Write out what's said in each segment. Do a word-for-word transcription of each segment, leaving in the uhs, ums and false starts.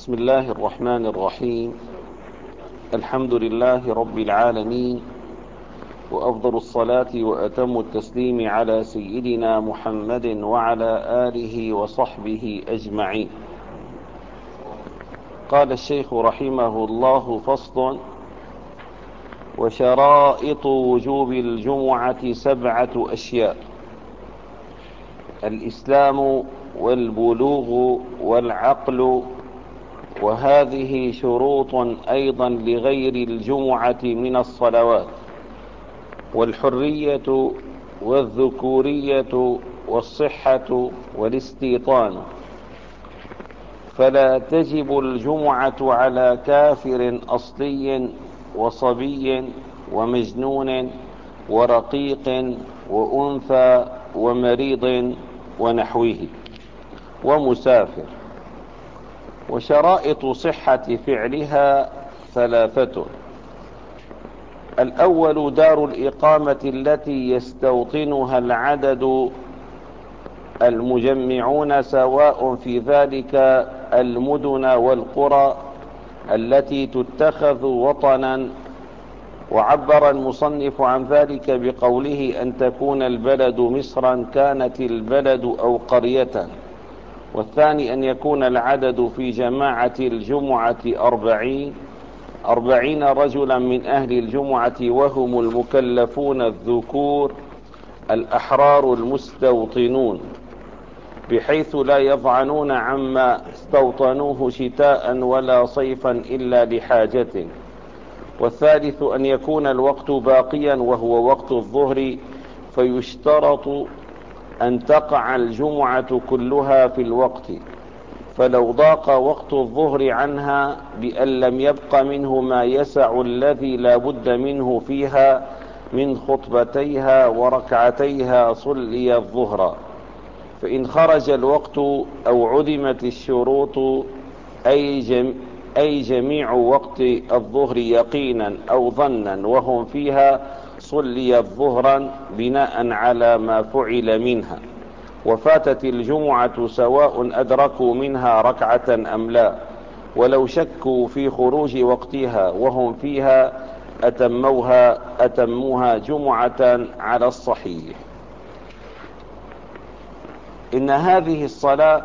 بسم الله الرحمن الرحيم. الحمد لله رب العالمين، وأفضل الصلاة وأتم التسليم على سيدنا محمد وعلى آله وصحبه أجمعين. قال الشيخ رحمه الله: فصل: وشرائط وجوب الجمعة سبعة أشياء: الإسلام والبلوغ والعقل، وهذه شروط أيضا لغير الجمعة من الصلوات: والحرية والذكورية والصحة والاستيطان. فلا تجب الجمعة على كافر أصلي وصبي ومجنون ورقيق وأنثى ومريض ونحوه ومسافر. وشرائط صحة فعلها ثلاثة: الأول دار الإقامة التي يستوطنها العدد المجمعون، سواء في ذلك المدن والقرى التي تتخذ وطنا. وعبر المصنف عن ذلك بقوله: أن تكون البلد مصرا كانت البلد أو قرية. والثاني أن يكون العدد في جماعة الجمعة أربعين أربعين رجلا من أهل الجمعة، وهم المكلفون الذكور الأحرار المستوطنون، بحيث لا يضعنون عما استوطنوه شتاء ولا صيفا إلا لحاجة. والثالث أن يكون الوقت باقيا وهو وقت الظهر، فيشترط أن تقع الجمعة كلها في الوقت، فلو ضاق وقت الظهر عنها بأن لم يبق منه ما يسع الذي لا بد منه فيها من خطبتيها وركعتيها صلي الظهر. فإن خرج الوقت أو عدمت الشروط، أي, جم أي جميع وقت الظهر يقينا أو ظنا وهم فيها، صلي الظهر بناء على ما فعل منها. وفاتت الجمعة سواء أدركوا منها ركعة أم لا، ولو شكوا في خروج وقتها وهم فيها أتموها أتموها جمعة على الصحيح. إن هذه الصلاة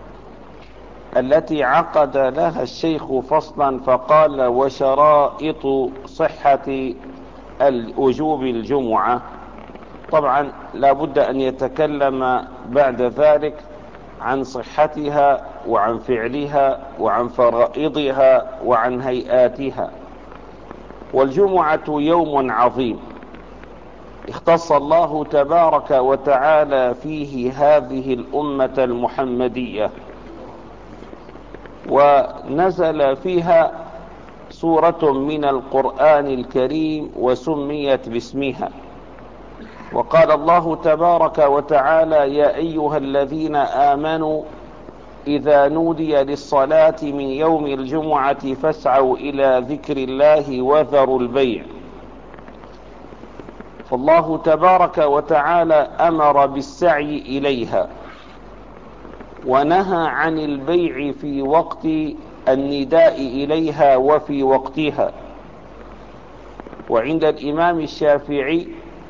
التي عقد لها الشيخ فصلا فقال: وشرائط صحة وجوب الجمعة، طبعا لا بد أن يتكلم بعد ذلك عن صحتها وعن فعلها وعن فرائضها وعن هيئاتها. والجمعة يوم عظيم اختص الله تبارك وتعالى فيه هذه الأمة المحمدية، ونزل فيها سورة من القرآن الكريم وسميت باسمها. وقال الله تبارك وتعالى: يا أيها الذين آمنوا إذا نودي للصلاة من يوم الجمعة فاسعوا إلى ذكر الله وذروا البيع. فالله تبارك وتعالى أمر بالسعي إليها، ونهى عن البيع في وقت النداء إليها وفي وقتها. وعند الإمام الشافعي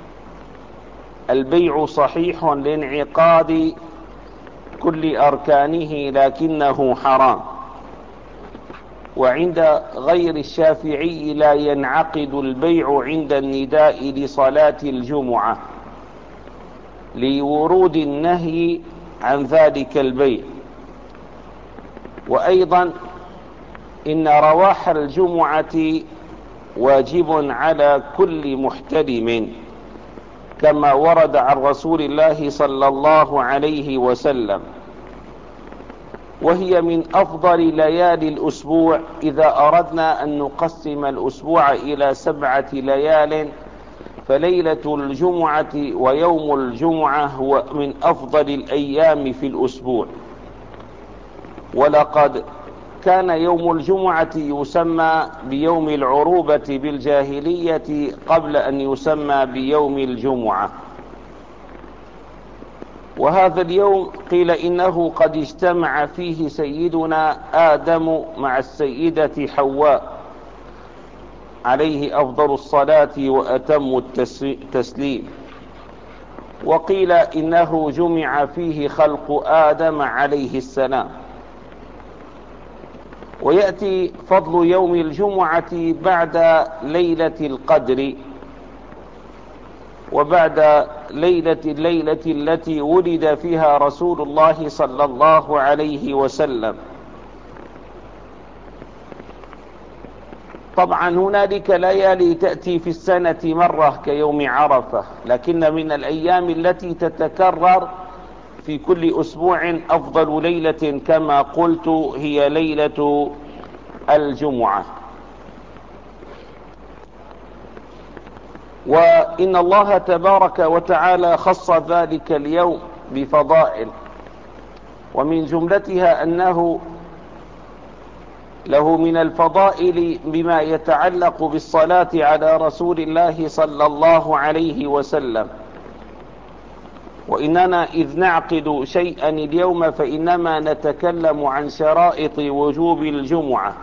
البيع صحيح لانعقاد كل أركانه لكنه حرام. وعند غير الشافعي لا ينعقد البيع عند النداء لصلاة الجمعة لورود النهي عن ذلك البيع. وأيضا إن رواح الجمعة واجب على كل محتلم، كما ورد عن رسول الله صلى الله عليه وسلم. وهي من أفضل ليالي الأسبوع إذا أردنا أن نقسم الأسبوع إلى سبعة ليال، فليلة الجمعة ويوم الجمعة هو من أفضل الأيام في الأسبوع. ولقد كان يوم الجمعة يسمى بيوم العروبة بالجاهلية قبل أن يسمى بيوم الجمعة. وهذا اليوم قيل إنه قد اجتمع فيه سيدنا آدم مع السيدة حواء عليه أفضل الصلاة وأتم التسليم، وقيل إنه جمع فيه خلق آدم عليه السلام. ويأتي فضل يوم الجمعة بعد ليلة القدر وبعد ليلة الليلة التي ولد فيها رسول الله صلى الله عليه وسلم. طبعا هنالك ليالي تأتي في السنة مرة كيوم عرفة، لكن من الأيام التي تتكرر في كل أسبوع أفضل ليلة كما قلت هي ليلة الجمعة. وإن الله تبارك وتعالى خص ذلك اليوم بفضائل، ومن جملتها أنه له من الفضائل بما يتعلق بالصلاة على رسول الله صلى الله عليه وسلم. وإننا إذ نعقد شيئا اليوم فإنما نتكلم عن شرائط وجوب الجمعة،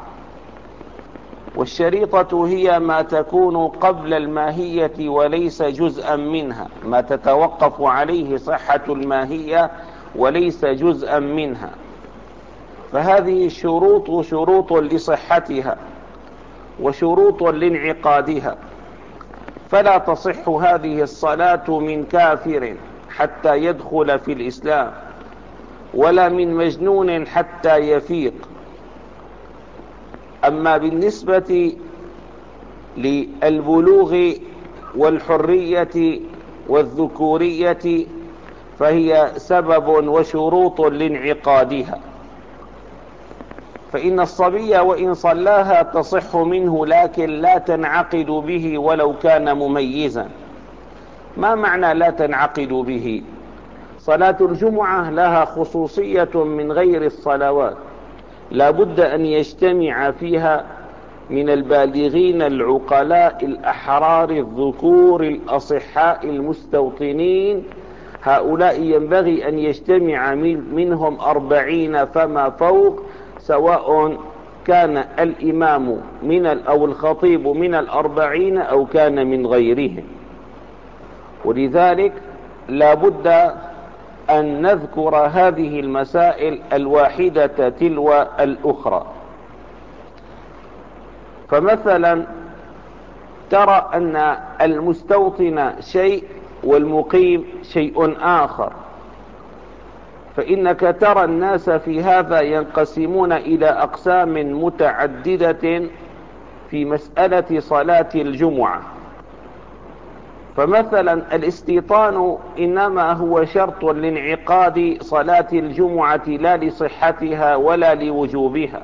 والشريطة هي ما تكون قبل الماهية وليس جزءا منها، ما تتوقف عليه صحة الماهية وليس جزءا منها. فهذه الشروط شروط لصحتها وشروط لانعقادها، فلا تصح هذه الصلاة من كافر حتى يدخل في الإسلام، ولا من مجنون حتى يفيق. أما بالنسبة للبلوغ والحرية والذكورية فهي سبب وشروط لانعقادها، فإن الصبي وإن صلاها تصح منه لكن لا تنعقد به ولو كان مميزا. ما معنى لا تنعقد به؟ صلاة الجمعة لها خصوصية من غير الصلوات، لا بد أن يجتمع فيها من البالغين العقلاء الأحرار الذكور الأصحاء المستوطنين، هؤلاء ينبغي أن يجتمع منهم أربعين فما فوق، سواء كان الإمام من أو الخطيب من الأربعين أو كان من غيرهم. ولذلك لا بد أن نذكر هذه المسائل الواحدة تلو الأخرى. فمثلا ترى أن المستوطن شيء والمقيم شيء آخر، فإنك ترى الناس في هذا ينقسمون إلى أقسام متعددة في مسألة صلاة الجمعة. فمثلا الاستيطان إنما هو شرط لانعقاد صلاة الجمعة لا لصحتها ولا لوجوبها،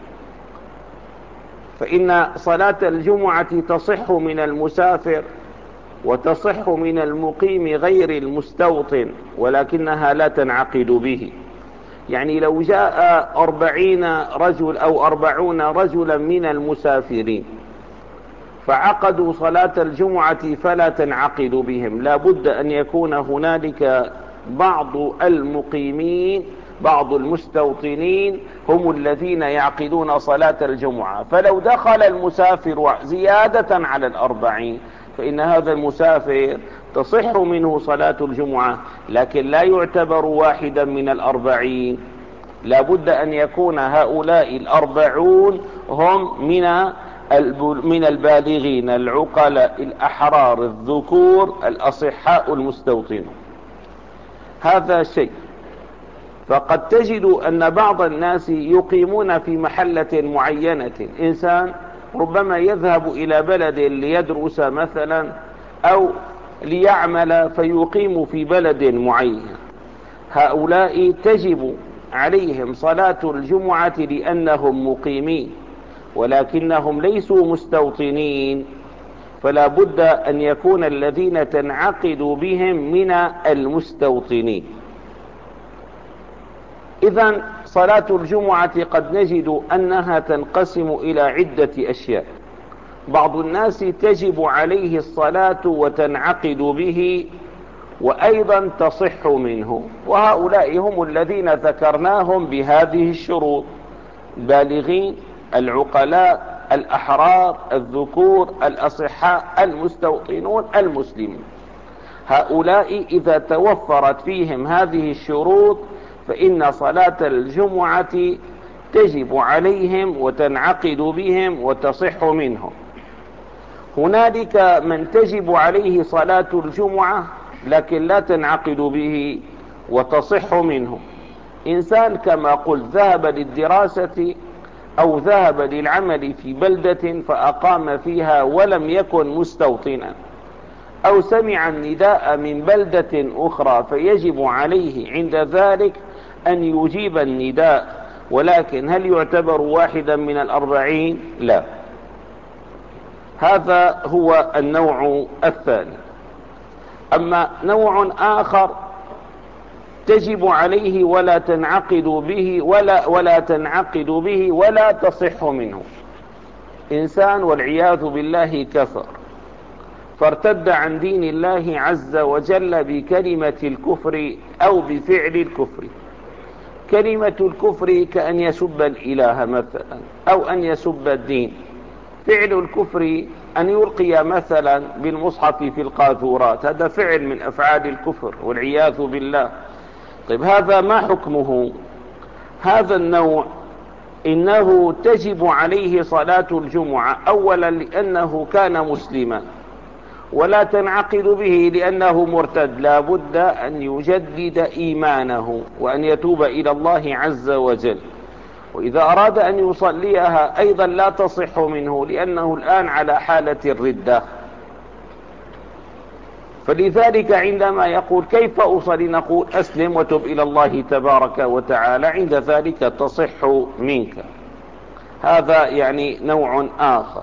فإن صلاة الجمعة تصح من المسافر وتصح من المقيم غير المستوطن، ولكنها لا تنعقد به. يعني لو جاء أربعين رجل أو أربعون رجلا من المسافرين فعقدوا صلاة الجمعة فلا تنعقد بهم، لا بد أن يكون هنالك بعض المقيمين بعض المستوطنين هم الذين يعقدون صلاة الجمعة. فلو دخل المسافر زيادة على الأربعين فإن هذا المسافر تصح منه صلاة الجمعة، لكن لا يعتبر واحدا من الأربعين، لا بد أن يكون هؤلاء الأربعون هم من من البالغين العقلاء الأحرار الذكور الأصحاء المستوطنون. هذا شيء. فقد تجد أن بعض الناس يقيمون في محلة معينة، إنسان ربما يذهب إلى بلد ليدرس مثلا أو ليعمل فيقيم في بلد معين، هؤلاء تجب عليهم صلاة الجمعة لأنهم مقيمين، ولكنهم ليسوا مستوطنين، فلا بد أن يكون الذين تنعقد بهم من المستوطنين. إذن صلاة الجمعة قد نجد أنها تنقسم إلى عدة أشياء. بعض الناس تجب عليه الصلاة وتنعقد به وأيضا تصح منه. وهؤلاء هم الذين ذكرناهم بهذه الشروط: بالغين، العقلاء، الأحرار، الذكور، الأصحاء، المستوطنون، المسلمين. هؤلاء إذا توفرت فيهم هذه الشروط فإن صلاة الجمعة تجب عليهم وتنعقد بهم وتصح منهم. هنالك من تجب عليه صلاة الجمعة لكن لا تنعقد به وتصح منه. إنسان كما قلت ذهب للدراسة أو ذهب للعمل في بلدة فأقام فيها ولم يكن مستوطنا، أو سمع النداء من بلدة أخرى فيجب عليه عند ذلك أن يجيب النداء، ولكن هل يعتبر واحدا من الأربعين؟ لا. هذا هو النوع الثاني. أما نوع آخر تجب عليه ولا تنعقد به ولا ولا تنعقد به ولا تصح منه. إنسان والعياذ بالله كفر فارتد عن دين الله عز وجل بكلمة الكفر أو بفعل الكفر. كلمة الكفر كأن يسب الإله مثلا أو أن يسب الدين. فعل الكفر أن يلقي مثلا بالمصحف في القاذورات، هذا فعل من أفعال الكفر والعياذ بالله. طيب هذا ما حكمه؟ هذا النوع إنه تجب عليه صلاة الجمعة أولا لأنه كان مسلما، ولا تنعقد به لأنه مرتد، لا بد أن يجدد إيمانه وأن يتوب إلى الله عز وجل. وإذا أراد أن يصليها أيضا لا تصح منه لأنه الآن على حالة الردة. فلذلك عندما يقول كيف أصلي نقول أسلم وتب إلى الله تبارك وتعالى، عند ذلك تصح منك. هذا يعني نوع آخر.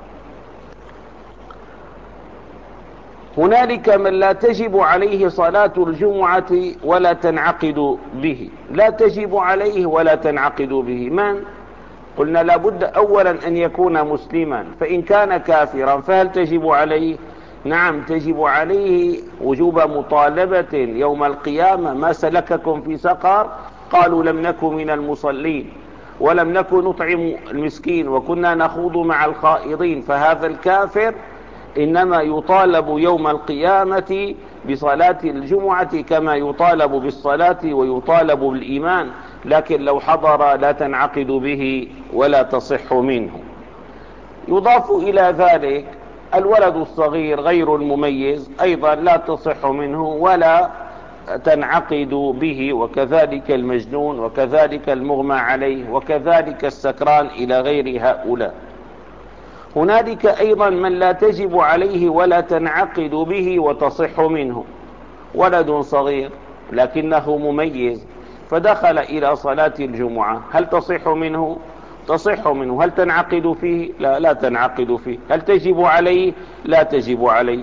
هنالك من لا تجب عليه صلاة الجمعة ولا تنعقد به. لا تجب عليه ولا تنعقد به من؟ قلنا لابد أولا أن يكون مسلما، فإن كان كافرا فهل تجب عليه؟ نعم تجب عليه وجوب مطالبة يوم القيامة: ما سلككم في سقر؟ قالوا لم نكن من المصلين ولم نكن نطعم المسكين وكنا نخوض مع الخائضين. فهذا الكافر إنما يطالب يوم القيامة بصلاة الجمعة كما يطالب بالصلاة ويطالب بالإيمان، لكن لو حضر لا تنعقد به ولا تصح منه. يضاف إلى ذلك الولد الصغير غير المميز أيضا لا تصح منه ولا تنعقد به، وكذلك المجنون، وكذلك المغمى عليه، وكذلك السكران إلى غير هؤلاء. هنالك أيضا من لا تجب عليه ولا تنعقد به وتصح منه: ولد صغير لكنه مميز فدخل إلى صلاة الجمعة، هل تصح منه؟ تصح منه. هل تنعقد فيه؟ لا لا تنعقد فيه. هل تجب عليه؟ لا تجب عليه.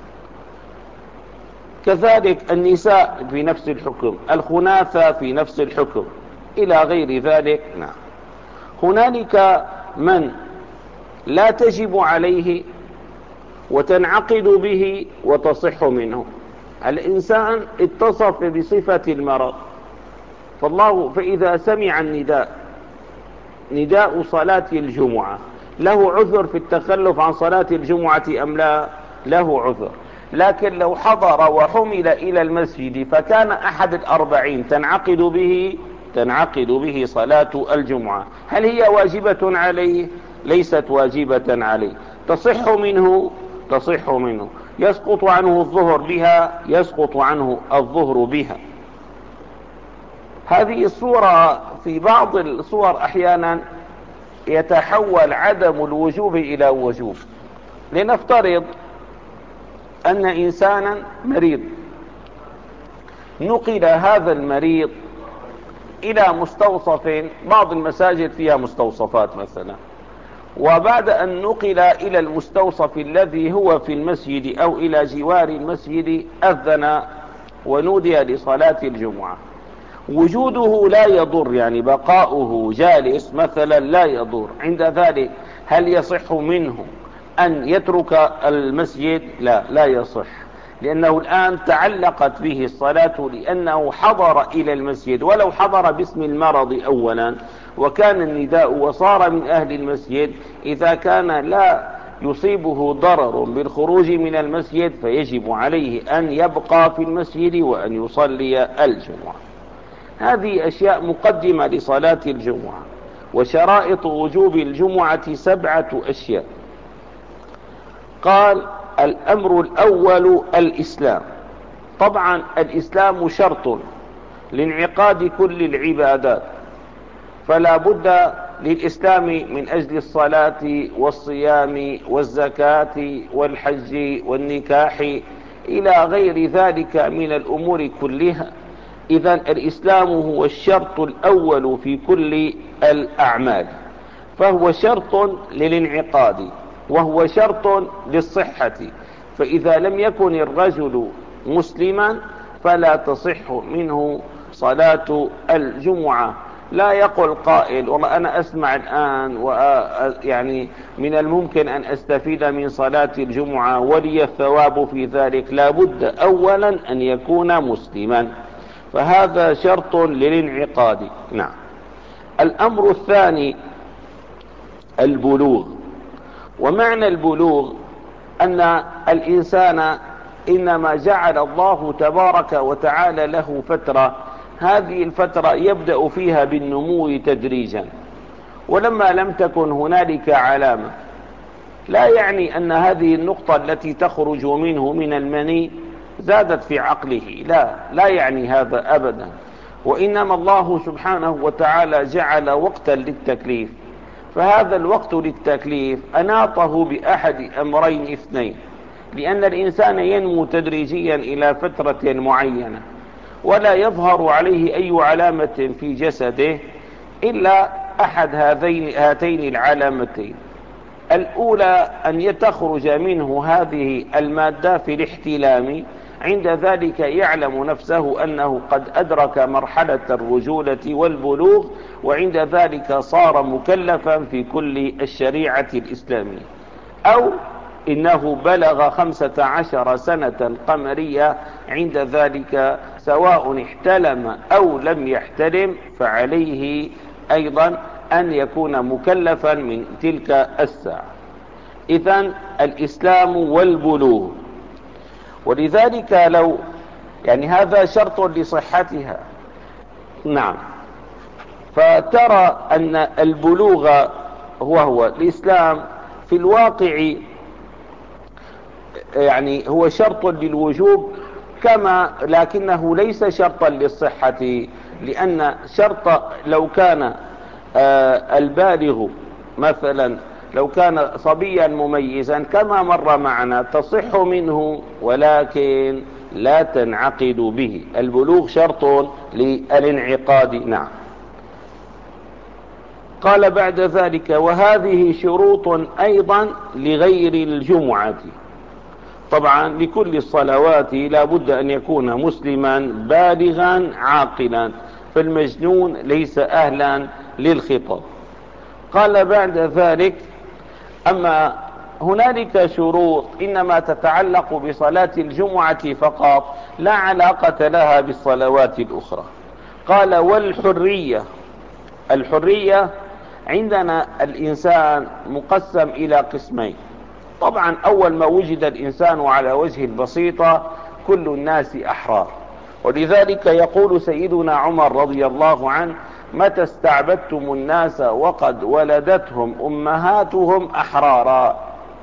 كذلك النساء في نفس الحكم، الخناثة في نفس الحكم إلى غير ذلك. نعم. هنالك من لا تجب عليه وتنعقد به وتصح منه. الإنسان اتصف بصفة المرض، فالله فإذا سمع النداء نداء صلاة الجمعة له عذر في التخلف عن صلاة الجمعة أم لا؟ له عذر. لكن لو حضر وحمل إلى المسجد فكان أحد الأربعين تنعقد به تنعقد به صلاة الجمعة. هل هي واجبة عليه؟ ليست واجبة عليه. تصح منه؟ تصح منه. يسقط عنه الظهر بها؟ يسقط عنه الظهر بها. هذه الصورة في بعض الصور أحيانا يتحول عدم الوجوب إلى وجوب. لنفترض أن إنسانا مريض، نقل هذا المريض إلى مستوصف، بعض المساجد فيها مستوصفات مثلا، وبعد أن نقل إلى المستوصف الذي هو في المسجد أو إلى جوار المسجد أذن ونودي لصلاة الجمعة. وجوده لا يضر، يعني بقاؤه جالس مثلا لا يضر. عند ذلك هل يصح منه أن يترك المسجد؟ لا لا يصح. لأنه الآن تعلقت به الصلاة، لأنه حضر إلى المسجد، ولو حضر باسم المرض أولا وكان النداء وصار من أهل المسجد، إذا كان لا يصيبه ضرر بالخروج من المسجد فيجب عليه أن يبقى في المسجد وأن يصلي الجمعة. هذه أشياء مقدمة لصلاة الجمعة. وشرائط وجوب الجمعة سبعة أشياء. قال: الأمر الأول الإسلام. طبعا الإسلام شرط لانعقاد كل العبادات، فلا بد للإسلام من أجل الصلاة والصيام والزكاة والحج والنكاح إلى غير ذلك من الأمور كلها. إذن الإسلام هو الشرط الأول في كل الأعمال، فهو شرط للانعقاد وهو شرط للصحة. فإذا لم يكن الرجل مسلما فلا تصح منه صلاة الجمعة. لا يقول قائل: والله أنا أسمع الآن ويعني من الممكن أن أستفيد من صلاة الجمعة ولي الثواب في ذلك. لا بد أولا أن يكون مسلما، فهذا شرط للانعقاد. نعم. الأمر الثاني البلوغ. ومعنى البلوغ أن الإنسان إنما جعل الله تبارك وتعالى له فترة، هذه الفترة يبدأ فيها بالنمو تدريجا، ولما لم تكن هنالك علامة، لا يعني أن هذه النقطة التي تخرج منه من المني زادت في عقله، لا لا يعني هذا أبدا. وإنما الله سبحانه وتعالى جعل وقتا للتكليف، فهذا الوقت للتكليف أناطه بأحد أمرين اثنين: لأن الإنسان ينمو تدريجيا إلى فترة معينة ولا يظهر عليه أي علامة في جسده إلا أحد هذين هاتين العلامتين. الأولى أن يتخرج منه هذه المادة في الاحتلام، عند ذلك يعلم نفسه أنه قد أدرك مرحلة الرجولة والبلوغ، وعند ذلك صار مكلفا في كل الشريعة الإسلامية. أو إنه بلغ خمسة عشر سنة قمرية، عند ذلك سواء احتلم أو لم يحتلم فعليه أيضا أن يكون مكلفا من تلك الساعة. إذن الإسلام والبلوغ. ولذلك لو يعني هذا شرط لصحتها. نعم. فترى أن البلوغ هو هو الإسلام في الواقع يعني هو شرط للوجوب كما، لكنه ليس شرطا للصحة، لأن شرط لو كان آه البالغ مثلا لو كان صبيا مميزا كما مر معنا تصح منه ولكن لا تنعقد به. البلوغ شرط للانعقاد. نعم. قال بعد ذلك: وهذه شروط أيضا لغير الجمعة. طبعا لكل الصلوات لا بد أن يكون مسلما بالغا عاقلا، فالمجنون ليس أهلا للخطاب. قال بعد ذلك: أما هنالك شروط إنما تتعلق بصلاة الجمعة فقط، لا علاقة لها بالصلوات الأخرى. قال: والحرية. الحرية عندنا الإنسان مقسم إلى قسمين. طبعا أول ما وجد الإنسان على وجه البسيطة كل الناس أحرار، ولذلك يقول سيدنا عمر رضي الله عنه: متى استعبدتم الناس وقد ولدتهم أمهاتهم أحرارا.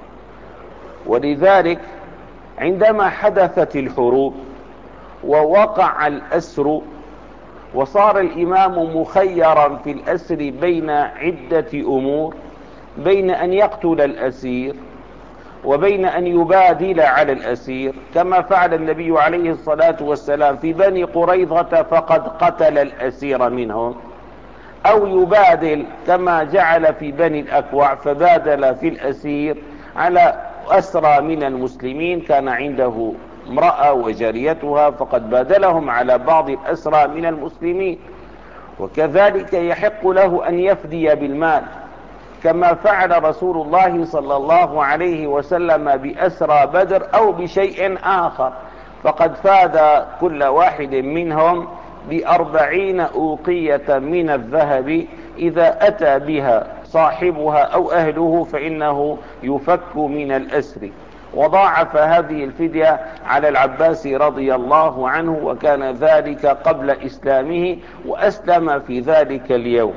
ولذلك عندما حدثت الحروب ووقع الأسر وصار الإمام مخيرا في الأسر بين عدة أمور، بين أن يقتل الأسير وبين أن يبادل على الأسير كما فعل النبي عليه الصلاة والسلام في بني قريظة فقد قتل الأسير منهم، أو يبادل كما جعل في بني الأكوع فبادل في الأسير على أسرى من المسلمين، كان عنده امرأة وجاريتها فقد بادلهم على بعض الأسرى من المسلمين. وكذلك يحق له أن يفدي بالمال كما فعل رسول الله صلى الله عليه وسلم بأسرى بدر أو بشيء آخر. فقد فاد كل واحد منهم بأربعين أوقية من الذهب، إذا أتى بها صاحبها أو أهله فإنه يفك من الأسر. وضاعف هذه الفدية على العباس رضي الله عنه، وكان ذلك قبل إسلامه، وأسلم في ذلك اليوم.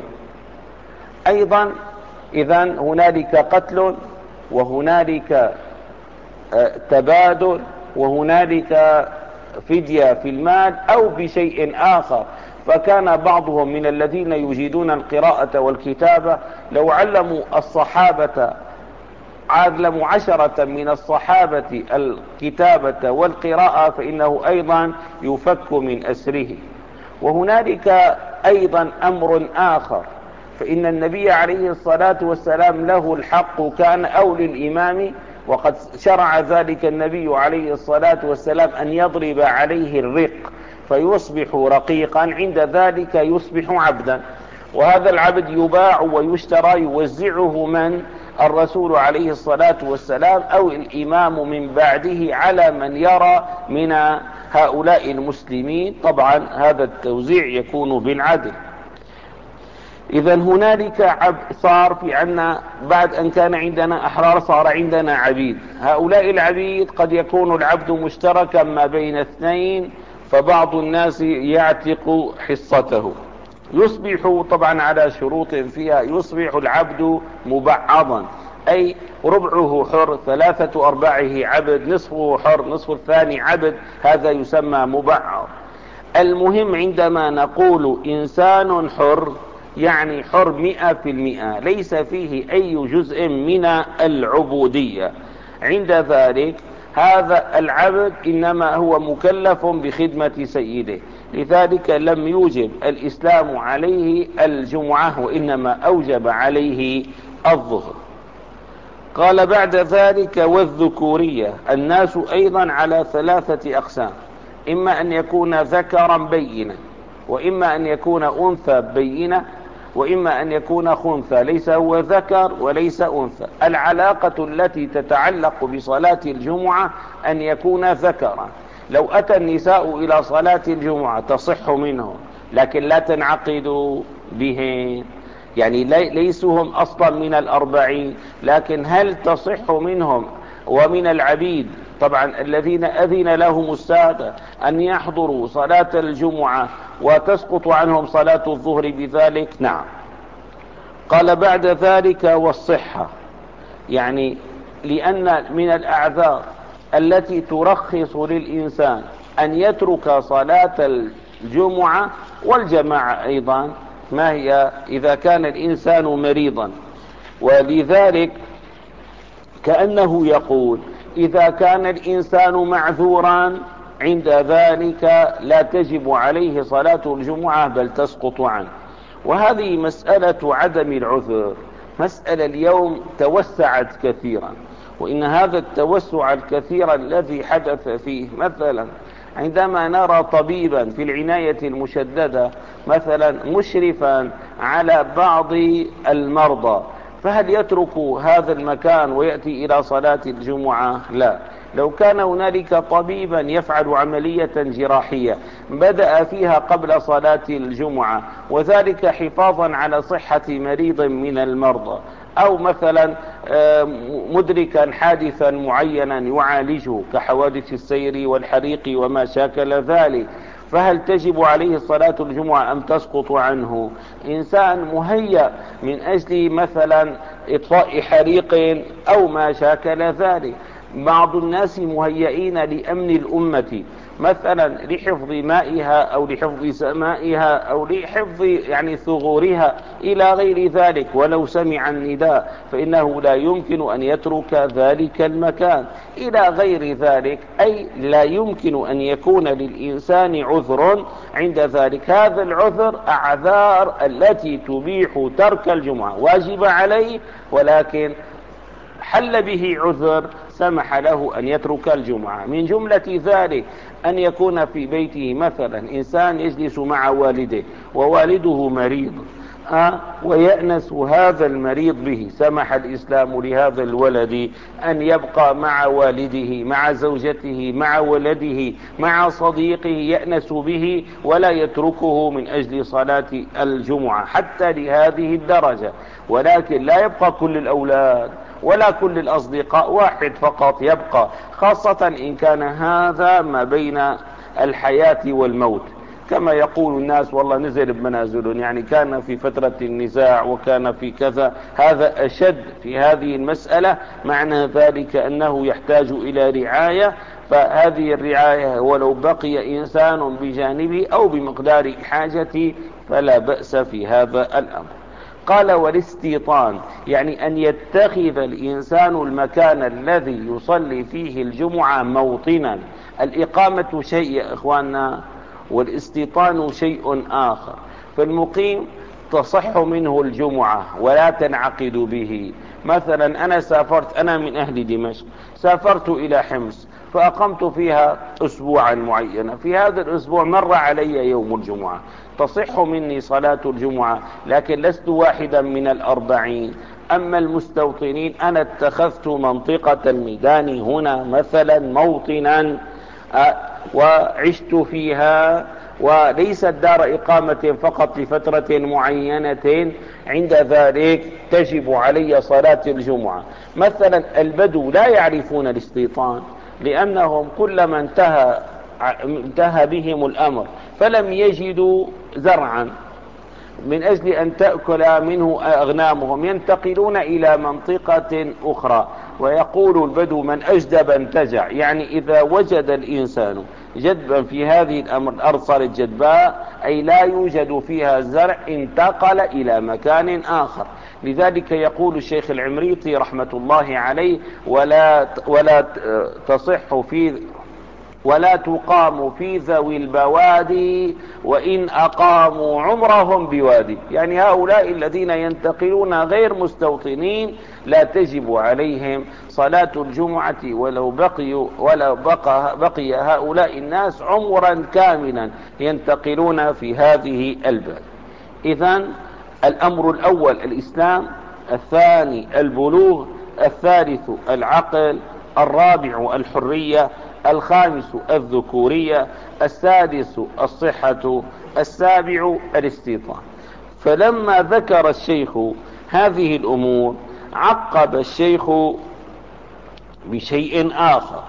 أيضا إذن هنالك قتل، وهنالك تبادل، وهنالك فدية في المال أو بشيء آخر. فكان بعضهم من الذين يجيدون القراءة والكتابة لو علموا الصحابة علموا عشرة من الصحابة الكتابة والقراءة فإنه أيضا يفك من أسره. وهنالك أيضا أمر آخر، فإن النبي عليه الصلاة والسلام له الحق كان أو للإمام، وقد شرع ذلك النبي عليه الصلاة والسلام أن يضرب عليه الرق فيصبح رقيقا، عند ذلك يصبح عبدا، وهذا العبد يباع ويشترى، يوزعه من؟ الرسول عليه الصلاة والسلام أو الإمام من بعده على من يرى من هؤلاء المسلمين. طبعا هذا التوزيع يكون بالعدل. إذا هنالك عبد صار في عنا، بعد أن كان عندنا أحرار صار عندنا عبيد. هؤلاء العبيد قد يكون العبد مشتركا ما بين اثنين، فبعض الناس يعتق حصته، يصبح طبعا على شروط فيها، يصبح العبد مبعضا، أي ربعه حر، ثلاثة أرباعه عبد، نصفه حر، نصف الثاني عبد، هذا يسمى مبعض. المهم عندما نقول إنسان حر يعني حر مئة في المئة، ليس فيه أي جزء من العبودية. عند ذلك هذا العبد إنما هو مكلف بخدمة سيده، لذلك لم يوجب الإسلام عليه الجمعة، وإنما أوجب عليه الظهر. قال بعد ذلك والذكورية. الناس أيضا على ثلاثة أقسام، إما أن يكون ذكرا بينا، وإما أن يكون أنثى بينة، وإما أن يكون خنثى، ليس هو ذكر وليس أنثى. العلاقة التي تتعلق بصلاة الجمعة أن يكون ذكرا. لو أتى النساء إلى صلاة الجمعة تصح منهم، لكن لا تنعقد بهم، يعني ليسوا هم أصلا من الأربعين، لكن هل تصح منهم ومن العبيد طبعا الذين أذن لهم السادة أن يحضروا صلاة الجمعة وتسقط عنهم صلاة الظهر بذلك؟ نعم. قال بعد ذلك والصحة، يعني لأن من الأعذار التي ترخص للإنسان أن يترك صلاة الجمعة والجماعة أيضا، ما هي؟ إذا كان الإنسان مريضا، ولذلك كأنه يقول إذا كان الإنسان معذورا عند ذلك لا تجب عليه صلاة الجمعة بل تسقط عنه. وهذه مسألة عدم العذر مسألة اليوم توسعت كثيرا، وإن هذا التوسع الكثير الذي حدث فيه، مثلا عندما نرى طبيبا في العناية المشددة مثلا مشرفا على بعض المرضى، فهل يترك هذا المكان ويأتي إلى صلاة الجمعة؟ لا. لو كان هنالك طبيبا يفعل عملية جراحية بدأ فيها قبل صلاة الجمعة، وذلك حفاظا على صحة مريض من المرضى، أو مثلا مدركا حادثا معينا يعالجه كحوادث السير والحريق وما شاكل ذلك، فهل تجب عليه صلاة الجمعة أم تسقط عنه؟ إنسان مهيأ من أجل مثلا إطفاء حريق أو ما شاكل ذلك. بعض الناس مهيئين لأمن الأمة مثلا لحفظ مائها أو لحفظ سمائها أو لحفظ يعني ثغورها إلى غير ذلك، ولو سمع النداء فإنه لا يمكن أن يترك ذلك المكان إلى غير ذلك، أي لا يمكن أن يكون للإنسان عذر عند ذلك. هذا العذر أعذار التي تبيح ترك الجمعة، واجب عليه ولكن حل به عذر سمح له أن يترك الجمعة. من جملة ذلك أن يكون في بيته مثلا إنسان يجلس مع والده ووالده مريض، أه ويأنس هذا المريض به، سمح الإسلام لهذا الولد أن يبقى مع والده، مع زوجته، مع ولده، مع صديقه، يأنس به ولا يتركه من أجل صلاة الجمعة حتى لهذه الدرجة. ولكن لا يبقى كل الأولاد ولا كل الأصدقاء، واحد فقط يبقى، خاصة إن كان هذا ما بين الحياة والموت، كما يقول الناس والله نزل بمنازل، يعني كان في فترة النزاع وكان في كذا، هذا أشد في هذه المسألة، معنى ذلك أنه يحتاج إلى رعاية، فهذه الرعاية ولو بقي إنسان بجانبه أو بمقدار حاجته فلا بأس في هذا الأمر. قال والاستيطان، يعني أن يتخذ الإنسان المكان الذي يصلي فيه الجمعة موطنا. الإقامة شيء يا إخواننا، والاستيطان شيء آخر. فالمقيم تصح منه الجمعة ولا تنعقد به. مثلا أنا سافرت، أنا من أهل دمشق، سافرت إلى حمص فأقمت فيها أسبوعا معينا، في هذا الأسبوع مر علي يوم الجمعة، تصح مني صلاة الجمعة، لكن لست واحدا من الأربعين. أما المستوطنين، أنا اتخذت منطقة الميدان هنا مثلا موطنا وعشت فيها، وليست دار إقامة فقط لفترة معينة، عند ذلك تجب علي صلاة الجمعة. مثلا البدو لا يعرفون الاستيطان، لأنهم كلما انتهى انتهى بهم الأمر فلم يجدوا زرعا من أجل أن تأكل منه أغنامهم، ينتقلون إلى منطقة أخرى. ويقول البدو من أجدب انتجع، يعني إذا وجد الإنسان جدبا في هذه الأمر، الأرض صارت جدباء أي لا يوجد فيها زرع، انتقل إلى مكان آخر. لذلك يقول الشيخ العمريطي رحمة الله عليه ولا ولا تصح في ولا تقام في ذوي البوادي وإن أقاموا عمرهم بوادي، يعني هؤلاء الذين ينتقلون غير مستوطنين لا تجب عليهم صلاة الجمعة ولو بقي ولو بقى, بقي هؤلاء الناس عمرا كاملا ينتقلون في هذه البلاد. إذن الأمر الأول الإسلام، الثاني البلوغ، الثالث العقل، الرابع الحرية، الخامس الذكورية، السادس الصحة، السابع الاستيطان. فلما ذكر الشيخ هذه الأمور عقب الشيخ بشيء آخر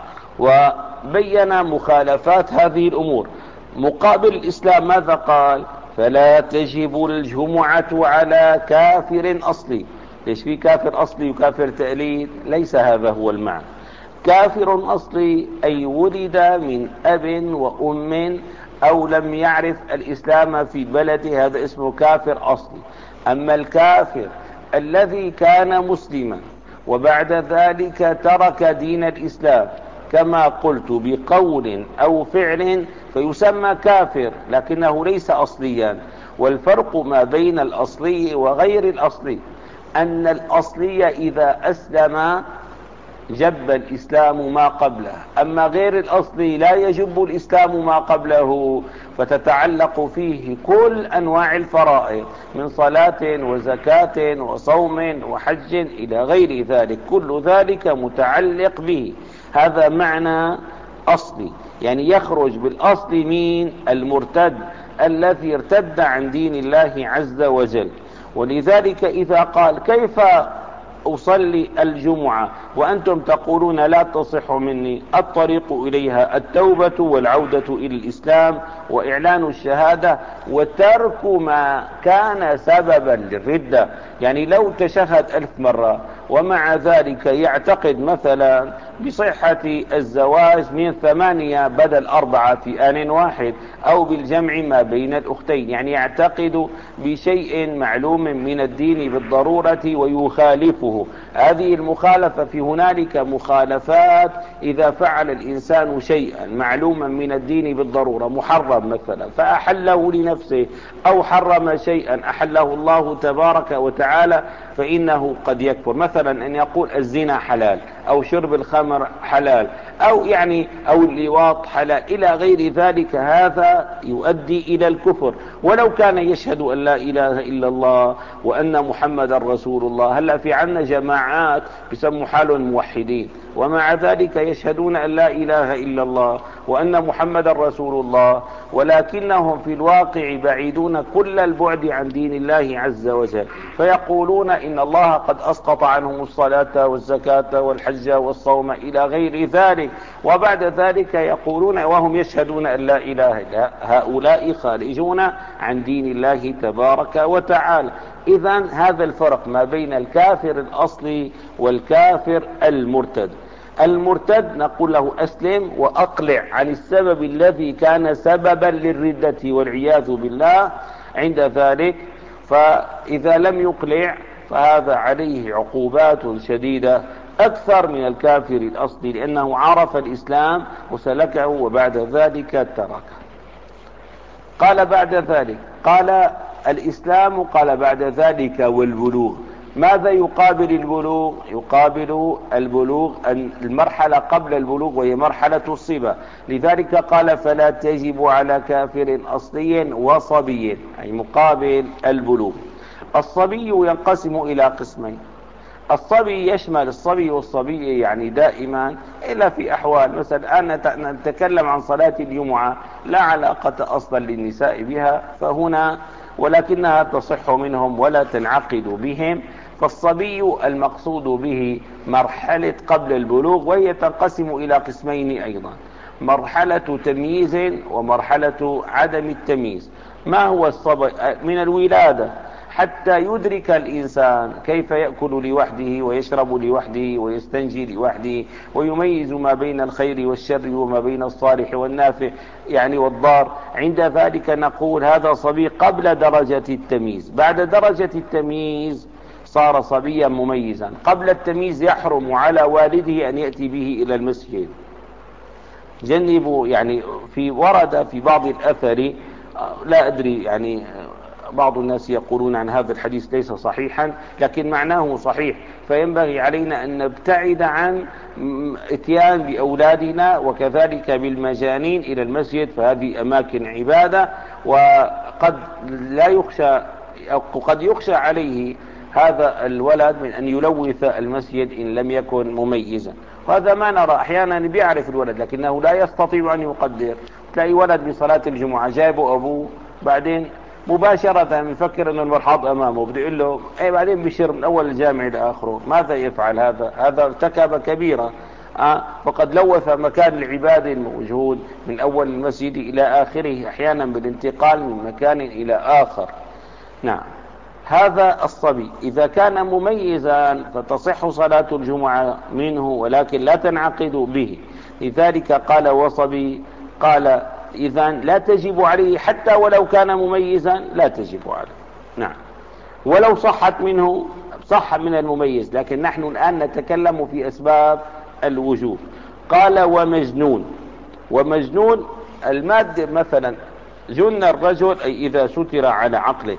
وبين مخالفات هذه الأمور. مقابل الإسلام ماذا قال؟ فلا تجب الجمعة على كافر أصلي. ليش في كافر أصلي وكافر تأليد؟ ليس هذا هو المعنى. كافر أصلي أي ولد من أب وأم أو لم يعرف الإسلام في بلده، هذا اسمه كافر أصلي. أما الكافر الذي كان مسلما وبعد ذلك ترك دين الإسلام كما قلت بقول أو فعل فيسمى كافر، لكنه ليس أصليا. والفرق ما بين الأصلي وغير الأصلي أن الأصلي إذا أسلم جب الإسلام ما قبله، أما غير الأصلي لا يجب الإسلام ما قبله، فتتعلق فيه كل أنواع الفرائض من صلاة وزكاة وصوم وحج إلى غير ذلك، كل ذلك متعلق به. هذا معنى أصلي، يعني يخرج بالأصل من المرتد الذي ارتد عن دين الله عز وجل. ولذلك إذا قال كيف أصلي الجمعة وأنتم تقولون لا تصح مني، الطريق إليها التوبة والعودة إلى الإسلام وإعلان الشهادة وترك ما كان سببا للردة. يعني لو تشهد ألف مرة ومع ذلك يعتقد مثلا بصحة الزواج من ثمانية بدل أربعة في آن واحد، أو بالجمع ما بين الأختين، يعني يعتقد بشيء معلوم من الدين بالضرورة ويخالفه. هذه المخالفة في هنالك مخالفات إذا فعل الإنسان شيئا معلوما من الدين بالضرورة، محرم مثلا فأحله لنفسه، أو حرم شيئا أحله الله تبارك وتعالى، فإنه قد يكفر. مثلا أن يقول الزنا حلال أو شرب الخمر حلال أو يعني أو اللواط حلال إلى غير ذلك، هذا يؤدي إلى الكفر. ولو كان يشهد أن لا إله إلا الله وأن محمد رسول الله. هلا في عنا جماعات بسموا حالهم موحدين ومع ذلك يشهدون أن لا إله إلا الله وأن محمد رسول الله، ولكنهم في الواقع بعيدون كل البعد عن دين الله عز وجل، فيقولون إن الله قد أسقط عنهم الصلاة والزكاة والحج والصوم إلى غير ذلك، وبعد ذلك يقولون وهم يشهدون أن لا إله إلا هؤلاء خارجون عن دين الله تبارك وتعالى. إذن هذا الفرق ما بين الكافر الأصلي والكافر المرتد. المرتد نقول له أسلم وأقلع عن السبب الذي كان سببا للردة والعياذ بالله. عند ذلك فإذا لم يقلع فهذا عليه عقوبات شديدة أكثر من الكافر الأصلي، لأنه عرف الإسلام وسلكه وبعد ذلك تركه. قال بعد ذلك قال الإسلام، قال بعد ذلك والبلوغ. ماذا يقابل البلوغ؟ يقابل البلوغ المرحلة قبل البلوغ وهي مرحلة الصبا. لذلك قال فلا تجب على كافر أصلي وصبي، أي مقابل البلوغ. الصبي ينقسم إلى قسمين. الصبي يشمل الصبي والصبي يعني دائما إلا في أحوال، مثلا الآن نتكلم عن صلاة الجمعة لا علاقة أصلا للنساء بها فهنا، ولكنها تصح منهم ولا تنعقد بهم. فالصبي المقصود به مرحلة قبل البلوغ، وهي تنقسم إلى قسمين أيضا، مرحلة تمييز ومرحلة عدم التمييز. ما هو الصبي؟ من الولادة حتى يدرك الإنسان كيف يأكل لوحده ويشرب لوحده ويستنجي لوحده ويميز ما بين الخير والشر وما بين الصالح والنافع يعني والضار. عند ذلك نقول هذا صبي قبل درجة التمييز. بعد درجة التمييز صار صبيا مميزا. قبل التمييز يحرم على والده أن يأتي به إلى المسجد. جنبوا يعني في ورد في بعض الأثر لا أدري يعني بعض الناس يقولون عن هذا الحديث ليس صحيحا لكن معناه صحيح، فينبغي علينا أن نبتعد عن اتيان بأولادنا وكذلك بالمجانين إلى المسجد، فهذه أماكن عبادة وقد لا يخشى أو قد يخشى عليه هذا الولد من أن يلوث المسجد إن لم يكن مميزا. وهذا ما نرى أحيانا بيعرف الولد لكنه لا يستطيع أن يقدر. تلاقي ولد بصلاة الجمعة جايبه أبوه بعدين مباشرة يفكر أن المرحاض أمامه بده يقول له أي بعدين بشر من أول الجامع إلى آخره. ماذا يفعل هذا؟ هذا ارتكب كبيرة أه؟ فقد لوث مكان العبادة الموجود من أول المسجد إلى آخره أحيانا بالانتقال من مكان إلى آخر. نعم، هذا الصبي إذا كان مميزا فتصح صلاة الجمعة منه ولكن لا تنعقد به. لذلك قال وصبي، قال إذن لا تجب عليه حتى ولو كان مميزا لا تجب عليه. نعم، ولو صحت منه صح من المميز، لكن نحن الآن نتكلم في أسباب الوجوب. قال ومجنون. ومجنون المادة مثلا جن الرجل أي إذا ستر على عقله،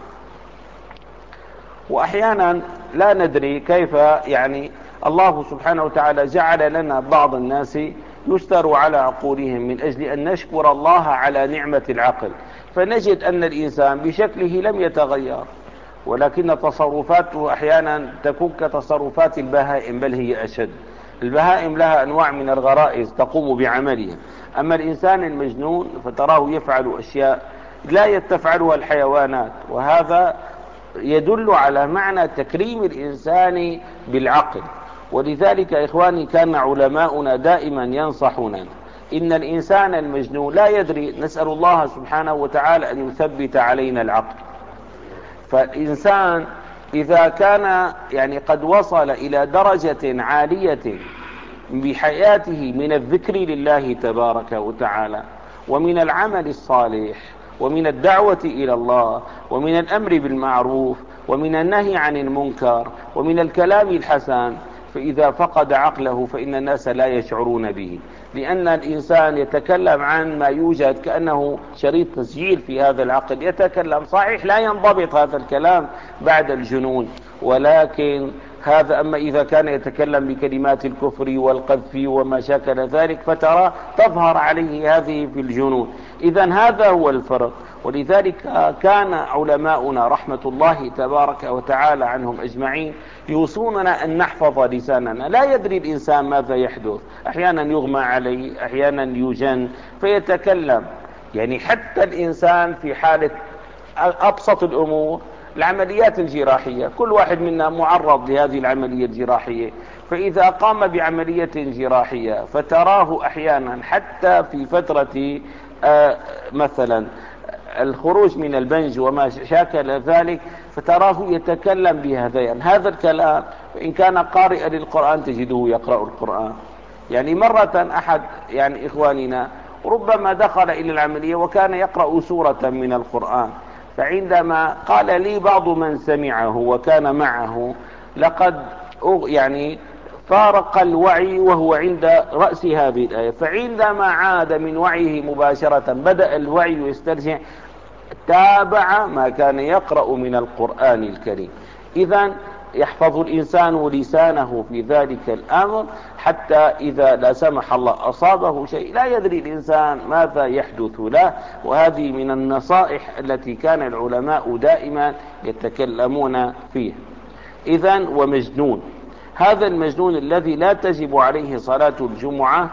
وأحيانا لا ندري كيف يعني الله سبحانه وتعالى جعل لنا بعض الناس يستر على عقولهم من أجل أن نشكر الله على نعمة العقل، فنجد أن الإنسان بشكله لم يتغير ولكن تصرفاته أحيانا تكون كتصرفات البهائم بل هي أشد. البهائم لها أنواع من الغرائز تقوم بعملها، أما الإنسان المجنون فتراه يفعل أشياء لا تفعلها الحيوانات، وهذا يدل على معنى تكريم الإنسان بالعقل. ولذلك إخواني كان علماؤنا دائما ينصحوننا إن الإنسان المجنون لا يدري، نسأل الله سبحانه وتعالى أن يثبت علينا العقل. فالإنسان إذا كان يعني قد وصل إلى درجة عالية بحياته من الذكر لله تبارك وتعالى ومن العمل الصالح ومن الدعوة إلى الله ومن الأمر بالمعروف ومن النهي عن المنكر ومن الكلام الحسن، فإذا فقد عقله فإن الناس لا يشعرون به، لأن الإنسان يتكلم عن ما يوجد كأنه شريط تسجيل في هذا العقل، يتكلم صحيح لا ينضبط هذا الكلام بعد الجنون، ولكن هذا. أما إذا كان يتكلم بكلمات الكفر والقذف وما شاكل ذلك فترى تظهر عليه هذه في الجنون. إذن هذا هو الفرق. ولذلك كان علماؤنا رحمة الله تبارك وتعالى عنهم أجمعين يوصوننا أن نحفظ لساننا. لا يدري الإنسان ماذا يحدث، أحيانا يغمى عليه، أحيانا يجن فيتكلم. يعني حتى الإنسان في حالة أبسط الأمور، العمليات الجراحية، كل واحد منا معرض لهذه العملية الجراحية. فإذا قام بعملية جراحية فتراه أحيانا حتى في فترة آه مثلا الخروج من البنج وما شاكل ذلك، فتراه يتكلم بهذين هذا الكلام. وإن كان قارئا للقرآن تجده يقرأ القرآن. يعني مرة أحد يعني إخواننا ربما دخل إلى العملية وكان يقرأ سورة من القرآن، فعندما قال لي بعض من سمعه وكان معه لقد يعني فارق الوعي وهو عند رأس هذه الآية، فعندما عاد من وعيه مباشرة بدأ الوعي يسترجع، تابع ما كان يقرأ من القرآن الكريم. إذن يحفظ الإنسان لسانه في ذلك الأمر، حتى إذا لا سمح الله أصابه شيء لا يدري الإنسان ماذا يحدث له. وهذه من النصائح التي كان العلماء دائما يتكلمون فيها. إذن ومجنون، هذا المجنون الذي لا تجب عليه صلاة الجمعة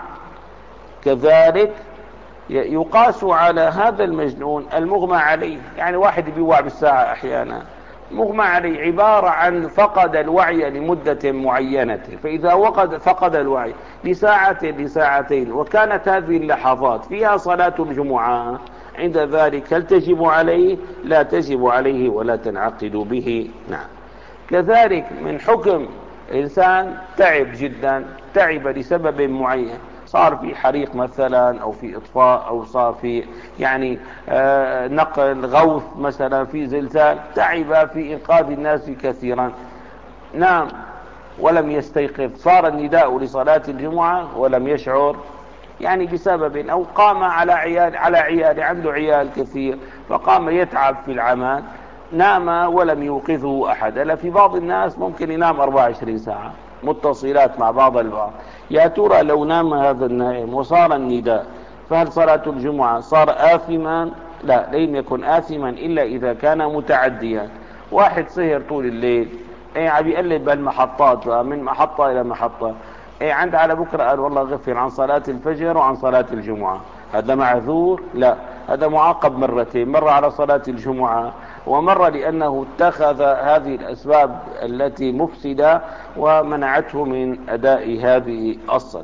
كذلك يقاس على هذا المجنون المغمى عليه. يعني واحد بيوعى بالساعة أحيانا، مغمى عليه عبارة عن فقد الوعي لمدة معينة، فإذا وقد فقد الوعي لساعة لساعتين وكانت هذه اللحظات فيها صلاة الجمعة، عند ذلك هل تجب عليه؟ لا تجب عليه ولا تنعقد به. نعم. كذلك من حكم إنسان تعب جدا، تعب لسبب معين، صار في حريق مثلا أو في إطفاء أو صار في يعني آه نقل غوث مثلا، في زلزال، تعب في إنقاذ الناس كثيرا، نام ولم يستيقظ، صار النداء لصلاة الجمعة ولم يشعر، يعني بسبب أو قام على عيال على عيال عنده عيال كثير فقام يتعب في العمل، نام ولم يوقظه أحد. ألا في بعض الناس ممكن ينام أربعة وعشرين ساعة متصلات مع بعض البعض. يا ترى لو نام هذا النائم وصار النداء فهل صلاة الجمعة صار آثما؟ لا، لم يكن آثما إلا إذا كان متعديا. واحد سهر طول الليل، ايه عم يقلب بالمحطات من محطة إلى محطة، ايه عند على بكرة قال والله غفل عن صلاة الفجر وعن صلاة الجمعة، هذا معذور؟ لا، هذا معاقب مرتين، مرة على صلاة الجمعة ومرة لأنه اتخذ هذه الأسباب التي مفسدة ومنعته من أداء هذه الصلاة.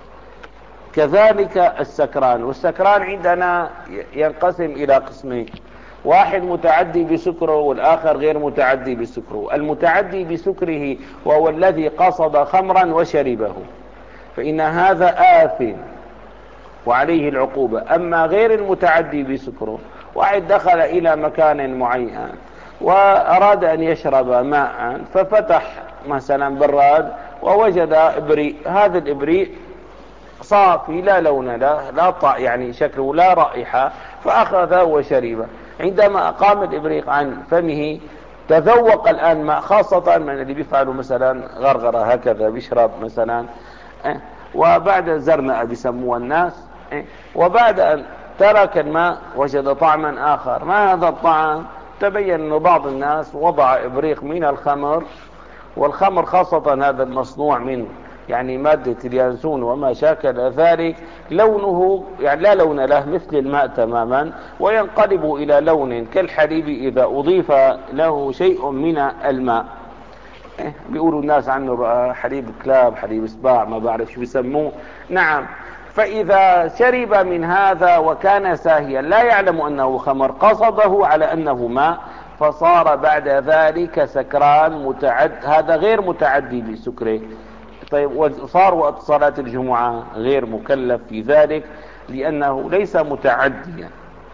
كذلك السكران، والسكران عندنا ينقسم إلى قسمين، واحد متعدي بسكره والآخر غير متعدي بسكره. المتعدي بسكره وهو الذي قصد خمرا وشربه فإن هذا آثم وعليه العقوبة. أما غير المتعدي بسكره، واحد دخل إلى مكان معين وأراد أن يشرب ماء ففتح مثلا براد ووجد إبريق، هذا الإبريق صافي لا لون له لا طعم، يعني شكله لا رائحة، فأخذ وشرب. عندما أقام الإبريق عن فمه تذوق الآن ماء، خاصة من اللي بيفعلوا مثلا غرغرة هكذا بيشرب مثلا، وبعد زرنقة بيسموها الناس، وبعد أن ترك الماء وجد طعما آخر. ما هذا الطعم؟ تبين أن بعض الناس وضع إبريق من الخمر، والخمر خاصة هذا المصنوع من يعني مادة اليانسون وما شاكل ذلك، لونه يعني لا لون له مثل الماء تماما، وينقلب إلى لون كالحليب إذا أضيف له شيء من الماء. إيه بيقولوا الناس عنه بقى حليب كلاب، حليب سباع، ما بعرف شو بيسموه. نعم. فإذا شرب من هذا وكان ساهيا لا يعلم أنه خمر، قصده على أنه ماء، فصار بعد ذلك سكران متعد، هذا غير متعدي بسكره. طيب وصار وقت صلاة الجمعة غير مكلف في ذلك لأنه ليس متعديا.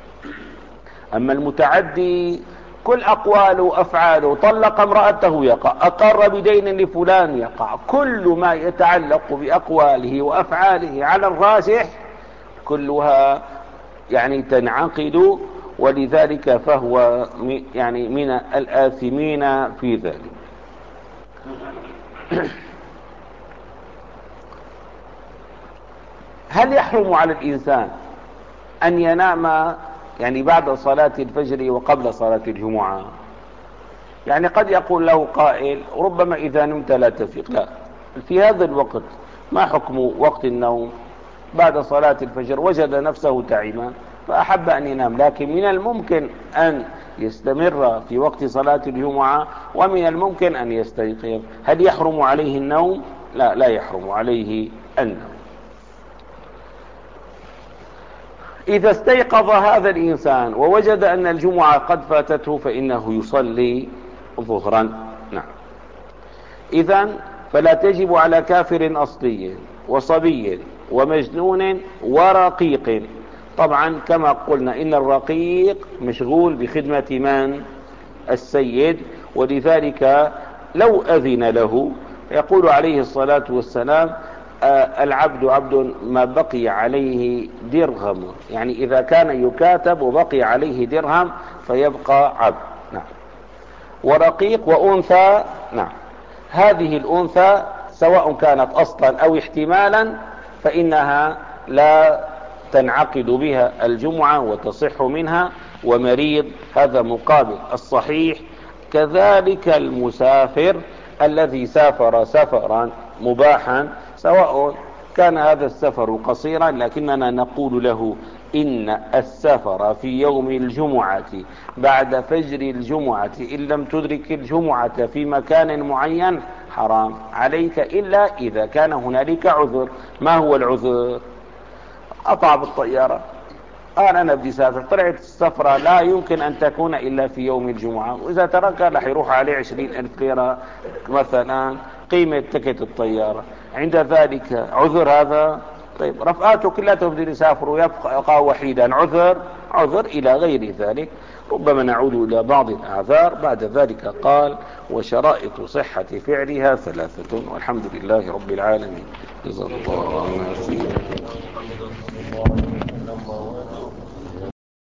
أما المتعدي كل أقواله وأفعاله، طلق امرأته يقع، أقر بدين لفلان يقع، كل ما يتعلق بأقواله وأفعاله على الراجح كلها يعني تنعقد، ولذلك فهو يعني من الآثمين في ذلك. هل يحرم على الإنسان أن ينام يعني بعد صلاة الفجر وقبل صلاة الجمعة؟ يعني قد يقول له قائل ربما إذا نمت لا تفيق. لا، في هذا الوقت ما حكم وقت النوم؟ بعد صلاة الفجر وجد نفسه تعبا فأحب أن ينام، لكن من الممكن أن يستمر في وقت صلاة الجمعة ومن الممكن أن يستيقظ. هل يحرم عليه النوم؟ لا، لا يحرم عليه النوم. إذا استيقظ هذا الإنسان ووجد أن الجمعة قد فاتته فإنه يصلي ظهرا. نعم. إذن فلا تجب على كافر أصلي وصبي ومجنون ورقيق. طبعا كما قلنا إن الرقيق مشغول بخدمة من؟ السيد، ولذلك لو أذن له يقول عليه الصلاة والسلام آه العبد عبد ما بقي عليه درهم، يعني إذا كان يكاتب وبقي عليه درهم فيبقى عبد. نعم. ورقيق وأنثى. نعم. هذه الأنثى سواء كانت أصلا أو احتمالا فإنها لا تنعقد بها الجمعة وتصح منها، ومريض هذا مقابل الصحيح. كذلك المسافر الذي سافر سفرا مباحا، سواء كان هذا السفر قصيرا لكننا نقول له إن السفر في يوم الجمعة بعد فجر الجمعة إن لم تدرك الجمعة في مكان معين حرام عليك إلا إذا كان هنالك عذر. ما هو العذر؟ قطع بالطيارة، قال أنا بدي سافر، طلعت السفرة لا يمكن أن تكون إلا في يوم الجمعة، وإذا تركها رح يروح عليه عشرين ألف ليرة مثلا قيمة تكت الطيارة. عند ذلك عذر هذا؟ طيب رفقاته كلها بدهم يسافروا يبقى وحيدا، عذر؟ عذر إلى غير ذلك. ربما نعود إلى بعض الأعذار. بعد ذلك قال وشرائط صحة فعلها ثلاثة، والحمد لله رب العالمين. جزاك الله خيرا.